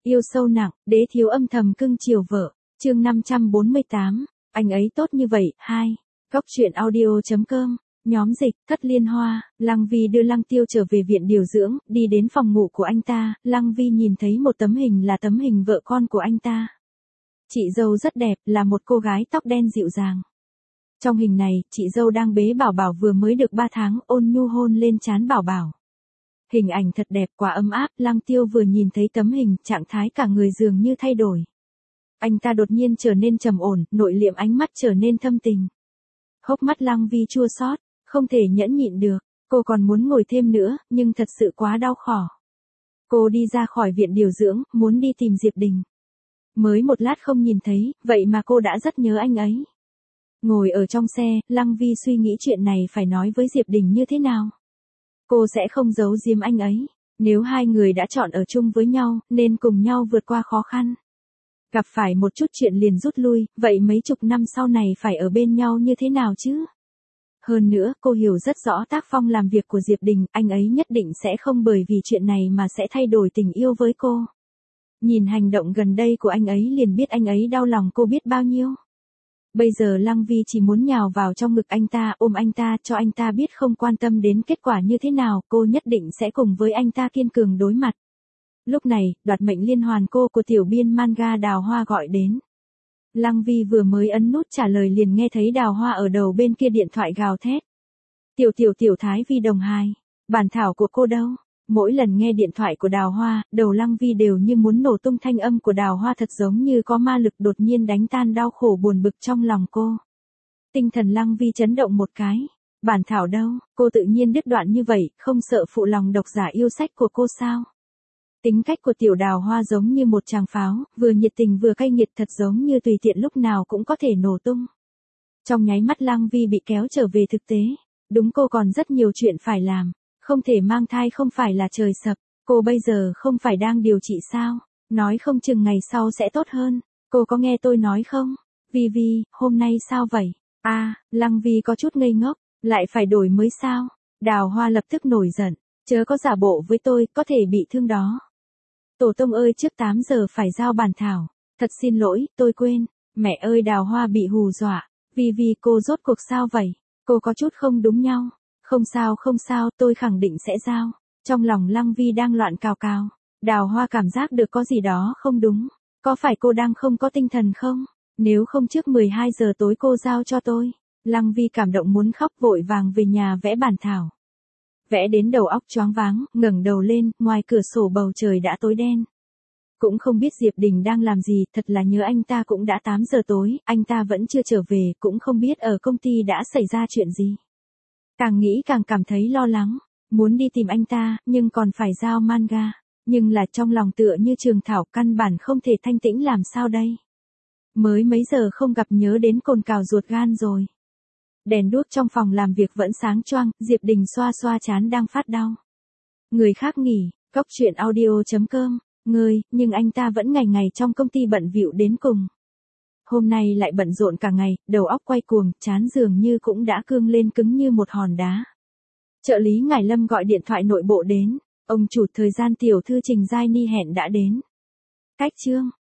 Yêu sâu nặng, đế thiếu âm thầm cưng chiều vợ. Chương 548, anh ấy tốt như vậy. 2. Góc truyện audio.com. Nhóm dịch, Thất Liên Hoa. Lăng Vi đưa Lăng Tiêu trở về viện điều dưỡng, đi đến phòng ngủ của anh ta, Lăng Vi nhìn thấy một tấm hình là tấm hình vợ con của anh ta. Chị dâu rất đẹp, là một cô gái tóc đen dịu dàng. Trong hình này, chị dâu đang bế Bảo Bảo vừa mới được 3 tháng, ôn nhu hôn lên trán Bảo Bảo. Hình ảnh thật đẹp, quá ấm áp. Lăng Tiêu vừa nhìn thấy tấm hình, trạng thái cả người dường như thay đổi. Anh ta đột nhiên trở nên trầm ổn, nội liệm, ánh mắt trở nên thâm tình. Hốc mắt Lăng Vi chua xót, không thể nhẫn nhịn được, cô còn muốn ngồi thêm nữa, nhưng thật sự quá đau khổ. Cô đi ra khỏi viện điều dưỡng, muốn đi tìm Diệp Đình. Mới một lát không nhìn thấy, vậy mà cô đã rất nhớ anh ấy. Ngồi ở trong xe, Lăng Vi suy nghĩ chuyện này phải nói với Diệp Đình như thế nào. Cô sẽ không giấu giếm anh ấy. Nếu hai người đã chọn ở chung với nhau, nên cùng nhau vượt qua khó khăn. Gặp phải một chút chuyện liền rút lui, vậy mấy chục năm sau này phải ở bên nhau như thế nào chứ? Hơn nữa, cô hiểu rất rõ tác phong làm việc của Diệp Đình, anh ấy nhất định sẽ không bởi vì chuyện này mà sẽ thay đổi tình yêu với cô. Nhìn hành động gần đây của anh ấy liền biết anh ấy đau lòng cô biết bao nhiêu. Bây giờ Lăng Vi chỉ muốn nhào vào trong ngực anh ta, ôm anh ta, cho anh ta biết không quan tâm đến kết quả như thế nào, cô nhất định sẽ cùng với anh ta kiên cường đối mặt. Lúc này, đoạt mệnh liên hoàn cô của tiểu biên manga Đào Hoa gọi đến. Lăng Vi vừa mới ấn nút trả lời liền nghe thấy Đào Hoa ở đầu bên kia điện thoại gào thét. Tiểu Thái Vi đồng hài, bản thảo của cô đâu? Mỗi lần nghe điện thoại của Đào Hoa, đầu Lăng Vi đều như muốn nổ tung, thanh âm của Đào Hoa thật giống như có ma lực đột nhiên đánh tan đau khổ buồn bực trong lòng cô. Tinh thần Lăng Vi chấn động một cái. Bản thảo đâu? Cô tự nhiên đứt đoạn như vậy, không sợ phụ lòng độc giả yêu sách của cô sao? Tính cách của tiểu Đào Hoa giống như một tràng pháo, vừa nhiệt tình vừa cay nghiệt, thật giống như tùy tiện lúc nào cũng có thể nổ tung. Trong nháy mắt Lăng Vi bị kéo trở về thực tế. Đúng, cô còn rất nhiều chuyện phải làm. Không thể mang thai không phải là trời sập, cô bây giờ không phải đang điều trị sao? Nói không chừng ngày sau sẽ tốt hơn. Cô có nghe tôi nói không? Vi, hôm nay sao vậy? Lăng Vi có chút ngây ngốc, lại phải đổi mới sao? Đào Hoa lập tức nổi giận, chớ có giả bộ với tôi, có thể bị thương đó. Tổ tông ơi, trước 8 giờ phải giao bản thảo. Thật xin lỗi, tôi quên. Mẹ ơi, Đào Hoa bị hù dọa. Vi, cô rốt cuộc sao vậy? Cô có chút không đúng nhau. Không sao, tôi khẳng định sẽ giao. Trong lòng Lăng Vi đang loạn cào cào. Đào Hoa cảm giác được có gì đó không đúng. Có phải cô đang không có tinh thần không? Nếu không trước 12 giờ tối cô giao cho tôi. Lăng Vi cảm động muốn khóc, vội vàng về nhà vẽ bản thảo. Vẽ đến đầu óc choáng váng, ngẩng đầu lên, ngoài cửa sổ bầu trời đã tối đen. Cũng không biết Diệp Đình đang làm gì, thật là nhớ anh ta, cũng đã 8 giờ tối, anh ta vẫn chưa trở về, cũng không biết ở công ty đã xảy ra chuyện gì. Càng nghĩ càng cảm thấy lo lắng, muốn đi tìm anh ta, nhưng còn phải giao manga. Nhưng là trong lòng tựa như trường thảo, căn bản không thể thanh tĩnh, làm sao đây? Mới mấy giờ không gặp nhớ đến cồn cào ruột gan rồi. Đèn đuốc trong phòng làm việc vẫn sáng choang, Diệp Đình xoa xoa trán đang phát đau. Người khác nghỉ, góc truyện audio.com, nhưng anh ta vẫn ngày ngày trong công ty bận bịu đến cùng. Hôm nay lại bận rộn cả ngày, đầu óc quay cuồng, trán dường như cũng đã cương lên cứng như một hòn đá. Trợ lý Ngải Lâm gọi điện thoại nội bộ đến. Ông chủ, thời gian tiểu thư Trình Giai Ni hẹn đã đến. Cách chương